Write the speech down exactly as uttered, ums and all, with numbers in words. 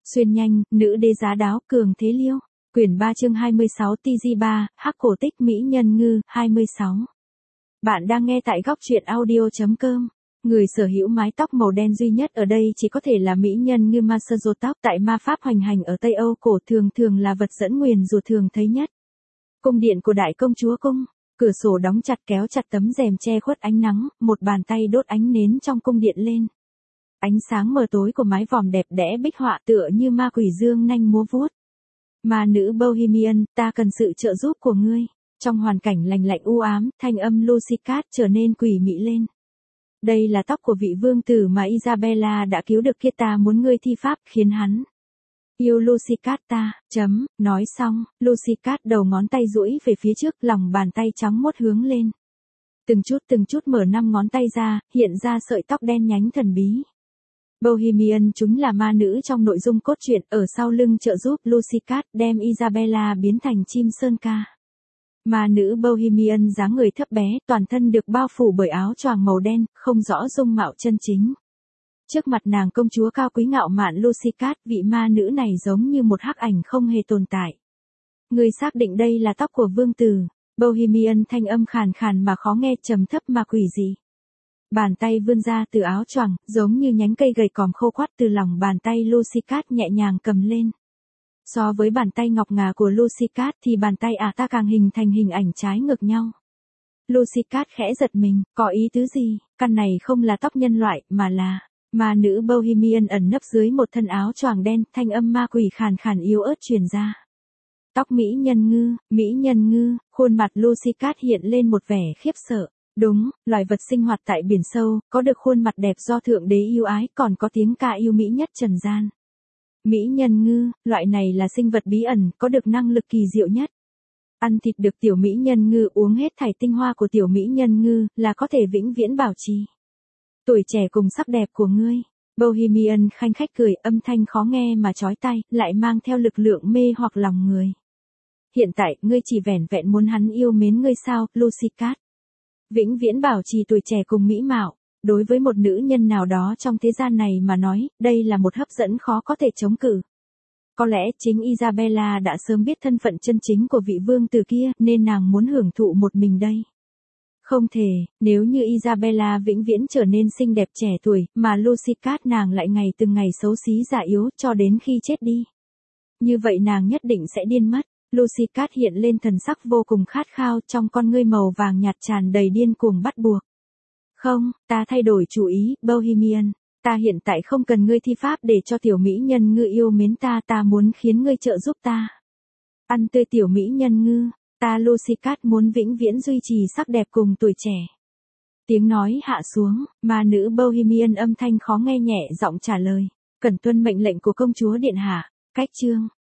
Xuyên nhanh, nữ đế giá đáo, cường thế liêu. Quyển ba chương hai mươi sáu T G ba, Hắc cổ tích mỹ nhân ngư, hai mươi sáu. Bạn đang nghe tại góc truyện audio chấm com. Người sở hữu mái tóc màu đen duy nhất ở đây chỉ có thể là mỹ nhân ngư Masazo tóc tại ma pháp hoành hành ở Tây Âu cổ thường thường là vật dẫn nguyền rủa thường thấy nhất. Cung điện của đại công chúa cung, cửa sổ đóng chặt kéo chặt tấm rèm che khuất ánh nắng, một bàn tay đốt ánh nến trong cung điện lên. Ánh sáng mờ tối của mái vòm đẹp đẽ bích họa tựa như ma quỷ dương nanh múa vuốt. Ma nữ Bohemian, ta cần sự trợ giúp của ngươi. Trong hoàn cảnh lành lạnh u ám, thanh âm Lucy Cat trở nên quỷ mị lên. Đây là tóc của vị vương tử mà Isabella đã cứu được kia, ta muốn ngươi thi pháp khiến hắn yêu Lucy Cat ta, chấm, nói xong, Lucy Cat đầu ngón tay duỗi về phía trước, lòng bàn tay trắng muốt hướng lên. Từng chút từng chút mở năm ngón tay ra, hiện ra sợi tóc đen nhánh thần bí. Bohemian chúng là ma nữ trong nội dung cốt truyện, ở sau lưng trợ giúp Lucy Cat đem Isabella biến thành chim sơn ca. Ma nữ Bohemian dáng người thấp bé, toàn thân được bao phủ bởi áo choàng màu đen, không rõ dung mạo chân chính. Trước mặt nàng công chúa cao quý ngạo mạn Lucy Cat, vị ma nữ này giống như một hắc ảnh không hề tồn tại. Người xác định đây là tóc của vương tử. Bohemian thanh âm khàn khàn mà khó nghe, trầm thấp mà quỷ dị. Bàn tay vươn ra từ áo choàng, giống như nhánh cây gầy còm khô quắt từ lòng bàn tay Lucy Cat nhẹ nhàng cầm lên. So với bàn tay ngọc ngà của Lucy Cat thì bàn tay ả ta càng hình thành hình ảnh trái ngược nhau. Lucy Cat khẽ giật mình, có ý tứ gì? Căn này không là tóc nhân loại, mà là ma nữ Bohemian ẩn nấp dưới một thân áo choàng đen, thanh âm ma quỷ khàn khàn yếu ớt truyền ra. Tóc mỹ nhân ngư, mỹ nhân ngư, khuôn mặt Lucy Cat hiện lên một vẻ khiếp sợ. Đúng, loài vật sinh hoạt tại biển sâu, có được khuôn mặt đẹp do thượng đế yêu ái, còn có tiếng ca yêu mỹ nhất trần gian. Mỹ nhân ngư, loại này là sinh vật bí ẩn, có được năng lực kỳ diệu nhất. Ăn thịt được tiểu mỹ nhân ngư, uống hết thảy tinh hoa của tiểu mỹ nhân ngư, là có thể vĩnh viễn bảo trì tuổi trẻ cùng sắc đẹp của ngươi. Bohemian khanh khách cười, âm thanh khó nghe mà chói tai, lại mang theo lực lượng mê hoặc lòng người. Hiện tại, ngươi chỉ vẻn vẹn muốn hắn yêu mến ngươi sao, Lucy Cat? Vĩnh viễn bảo trì tuổi trẻ cùng mỹ mạo, đối với một nữ nhân nào đó trong thế gian này mà nói, đây là một hấp dẫn khó có thể chống cự. Có lẽ chính Isabella đã sớm biết thân phận chân chính của vị vương tử kia, nên nàng muốn hưởng thụ một mình đây. Không thể, nếu như Isabella vĩnh viễn trở nên xinh đẹp trẻ tuổi, mà Lucy Cat nàng lại ngày từng ngày xấu xí già yếu cho đến khi chết đi. Như vậy nàng nhất định sẽ điên mất. Lucy Cat hiện lên thần sắc vô cùng khát khao, trong con ngươi màu vàng nhạt tràn đầy điên cuồng bắt buộc. Không, ta thay đổi chủ ý, Bohemian. Ta hiện tại không cần ngươi thi pháp để cho tiểu mỹ nhân ngư yêu mến ta, ta muốn khiến ngươi trợ giúp ta ăn tươi tiểu mỹ nhân ngư. Ta Lucy Cat muốn vĩnh viễn duy trì sắc đẹp cùng tuổi trẻ. Tiếng nói hạ xuống, ma nữ Bohemian âm thanh khó nghe nhẹ giọng trả lời. Cần tuân mệnh lệnh của công chúa điện hạ. Cách chương.